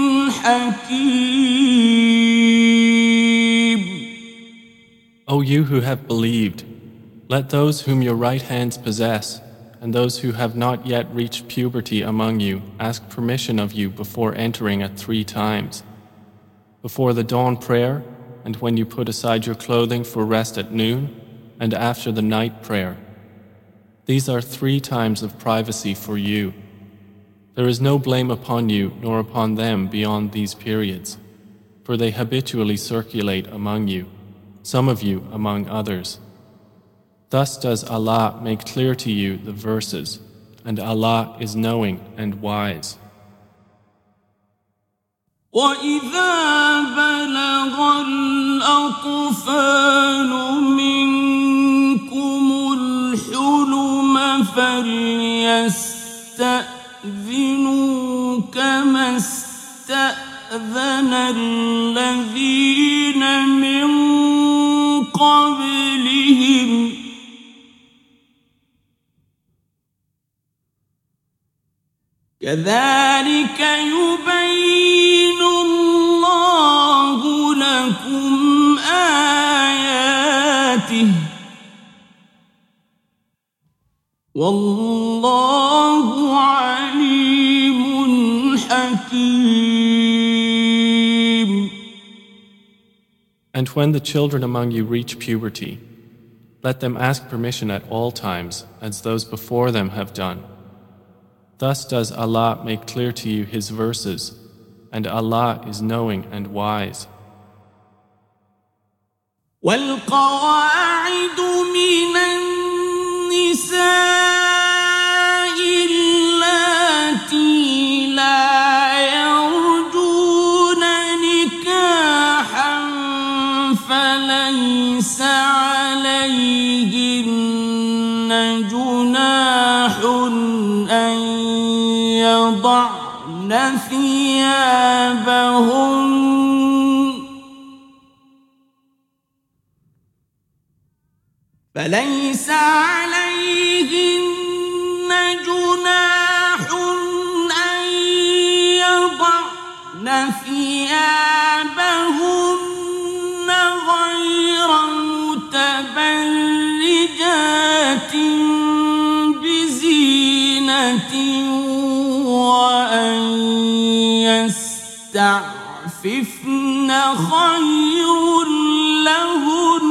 حكيم. O you who have believed, let those whom your right hands possess and those who have not yet reached puberty among you ask permission of you before entering at 3 times. Before the dawn prayer, and when you put aside your clothing for rest at noon, and after the night prayer. These are 3 times of privacy for you. There is no blame upon you nor upon them beyond these periods, for they habitually circulate among you, some of you among others. Thus does Allah make clear to you the verses, and Allah is knowing and wise. وَإِذَا بَلَغَ الْأَطْفَالُ مِنكُمُ الْحُلُمَ فليستأذنوا كما استأذن الذين من قبلهم كذلك يبين الله لكم آياته والله عليم حكيم. And when the children among you reach puberty, let them ask permission at all times, as those before them have done. Thus does Allah make clear to you His verses, and Allah is knowing and wise. والقواعد من النساء اللاتي لا يرجون نكاحا فليس عليهن جناح أن يضعن ثيابهن فليس عليهن جناح أن يضعن ثيابهن غير متبرجات بزينة وأن يستعففن خير لهن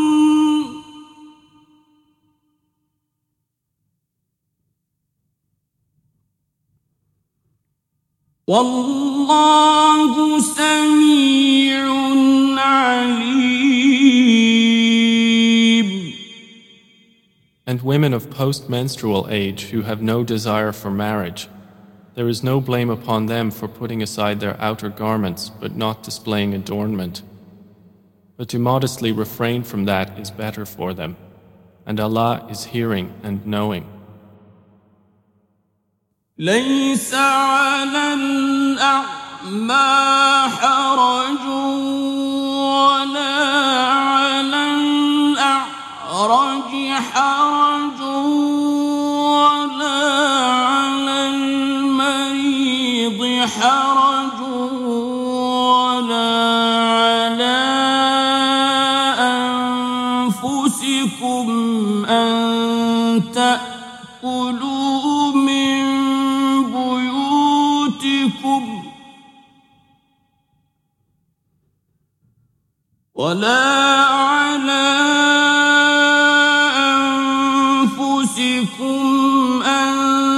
والله سميع عليم. And women of post-menstrual age who have no desire for marriage, there is no blame upon them for putting aside their outer garments but not displaying adornment. But to modestly refrain from that is better for them, and Allah is hearing and knowing. ليس على الأعمى حرج ولا على الأعرج حرج ولا على المريض حرج ولا على أنفسكم أن تأكلوا من بيوتكم ولا على أنفسكم أن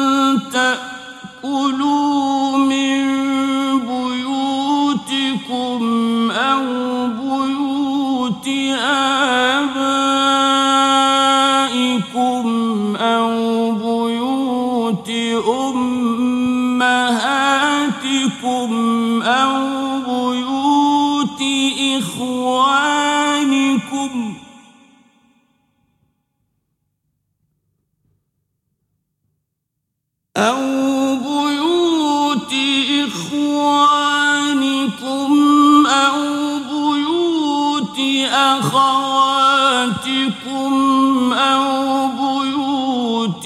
تأكلوا من بيوتكم أو بيوت آبائكم أو بيوت أمهاتكم أو بيوت إخوانكم أو بيوت إخوانكم أو بيوت أخواتكم أو بيوت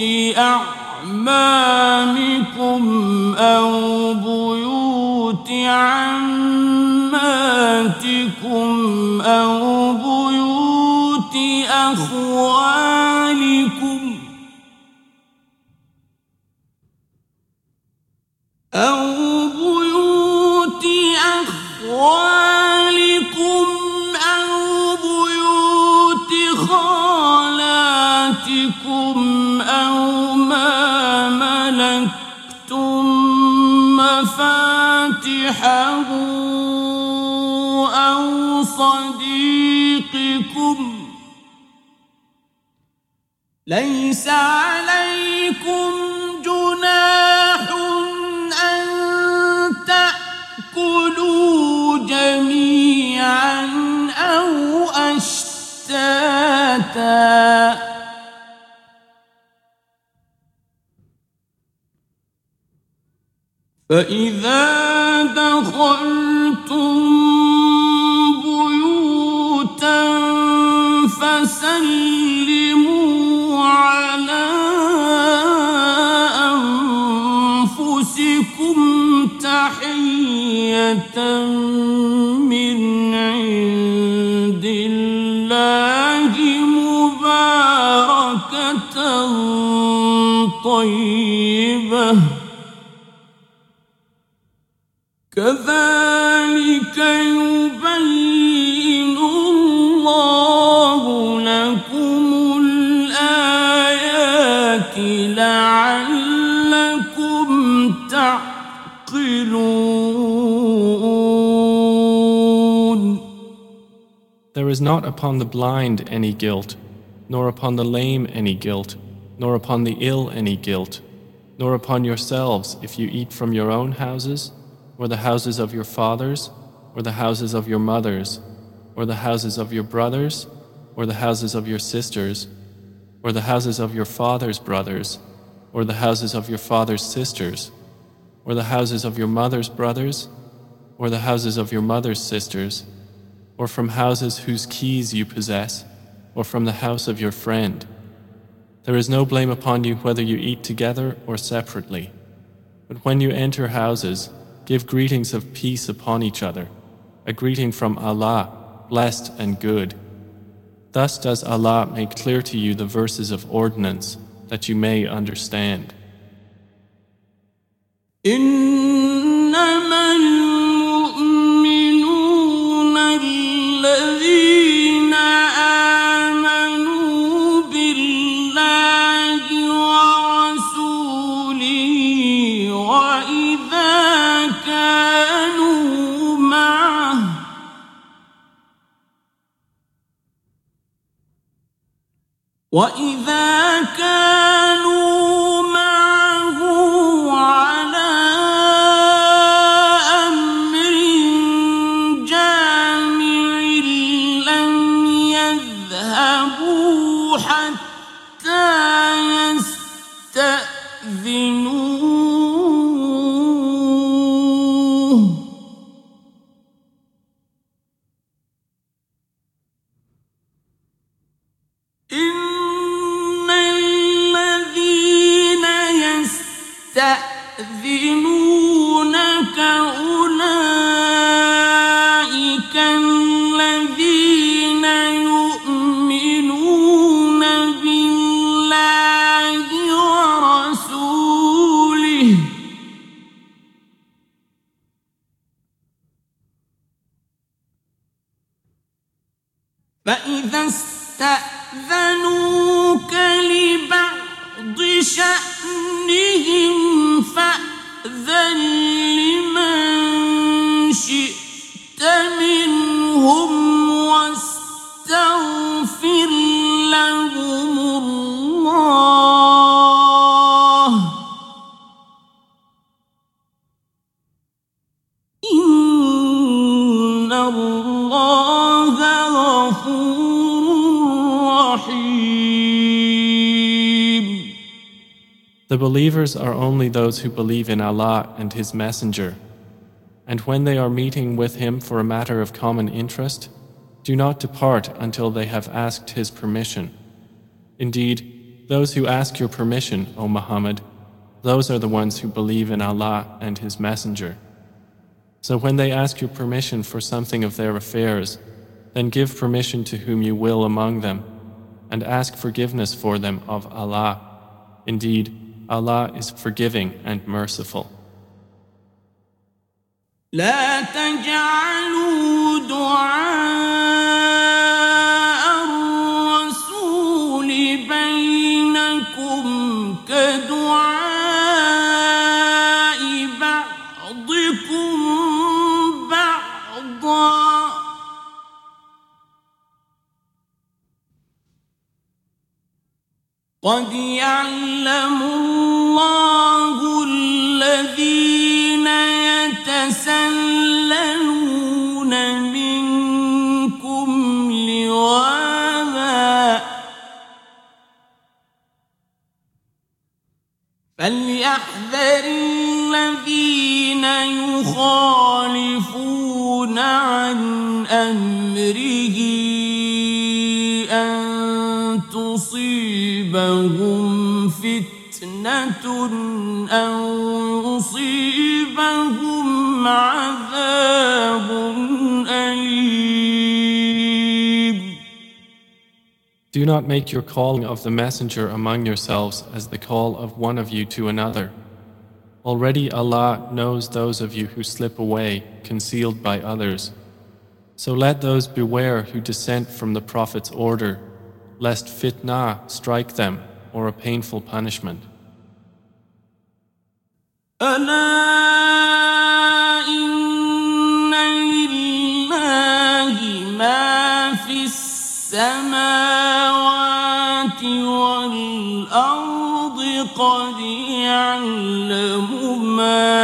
أعمامكم أو بيوت عماتكم أو بيوت أخوالكم أو بيوت أخوالكم أو بيوت خالاتكم أو ما ملكتم مفاتحه أو صديقكم ليس عليكم جناح أن تأكلوا جميعا أو أشتاتا فإذا دخلتم بيوتا فسلموا على أنفسكم تحية من عند الله مباركة طيبة كذلك يبين الله لكم الآيات لعلكم تعقلون. There is not upon the blind any guilt, nor upon the lame any guilt, nor upon the ill any guilt, nor upon yourselves if you eat from your own houses, or the houses of your fathers, or the houses of your mothers, or the houses of your brothers, or the houses of your sisters, or the houses of your father's brothers, or the houses of your father's sisters, or the houses of your mother's brothers, or the houses of your mother's sisters, or from houses whose keys you possess, or from the house of your friend. There is no blame upon you whether you eat together or separately. But when you enter houses, give greetings of peace upon each other, a greeting from Allah, blessed and good. Thus does Allah make clear to you the verses of ordinance, that you may understand. إنما المؤمنون الذين آمنوا بالله ورسوله وإذا كانوا معه على أمر جامع لم يذهبوا حتى يستأذنوه إن الذين يستأذنونك أولئك الذين يؤمنون بالله ورسوله فإذا استأذنوك لبعض شأنهم فأذن لمن شئت منهم واستغفر لهم الله إن الله غفور رحيم. The believers are only those who believe in Allah and His Messenger. And when they are meeting with Him for a matter of common interest, do not depart until they have asked His permission. Indeed, those who ask your permission, O Muhammad, those are the ones who believe in Allah and His Messenger. So when they ask your permission for something of their affairs, then give permission to whom you will among them, and ask forgiveness for them of Allah. Indeed, Allah is forgiving and merciful. لا تجعلوا دعاء الرسول بينكم كدعاء بعضكم بعضا قد يعلم الله الذين يتسللون منكم لواذا فليحذر الذين يخالفون عن أمره أن تصيبهم فتنة أو يصيبهم عذاب أليم. Do not make your calling of the messenger among yourselves as the call of one of you to another. Already Allah knows those of you who slip away, concealed by others. So let those beware who dissent from the Prophet's order, lest fitna strike them or a painful punishment. ألا إن لله ما في السماوات والأرض قد يعلم ما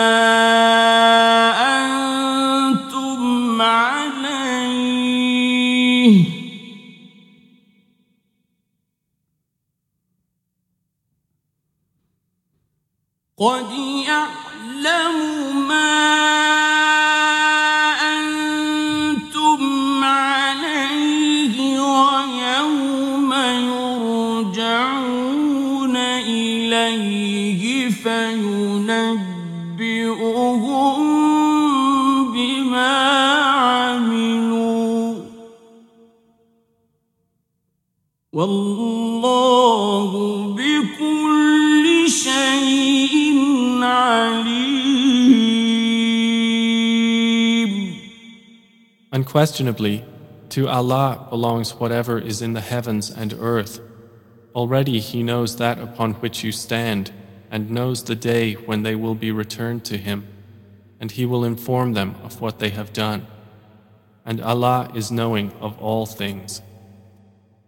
أنتم عليه قد يعلم ما أنتم عليه ويوم يرجعون إليه فينبئهم بما عملوا والله بكل شيء عليم. Unquestionably, to Allah belongs whatever is in the heavens and earth. Already He knows that upon which you stand and knows the day when they will be returned to Him, and He will inform them of what they have done. And Allah is knowing of all things.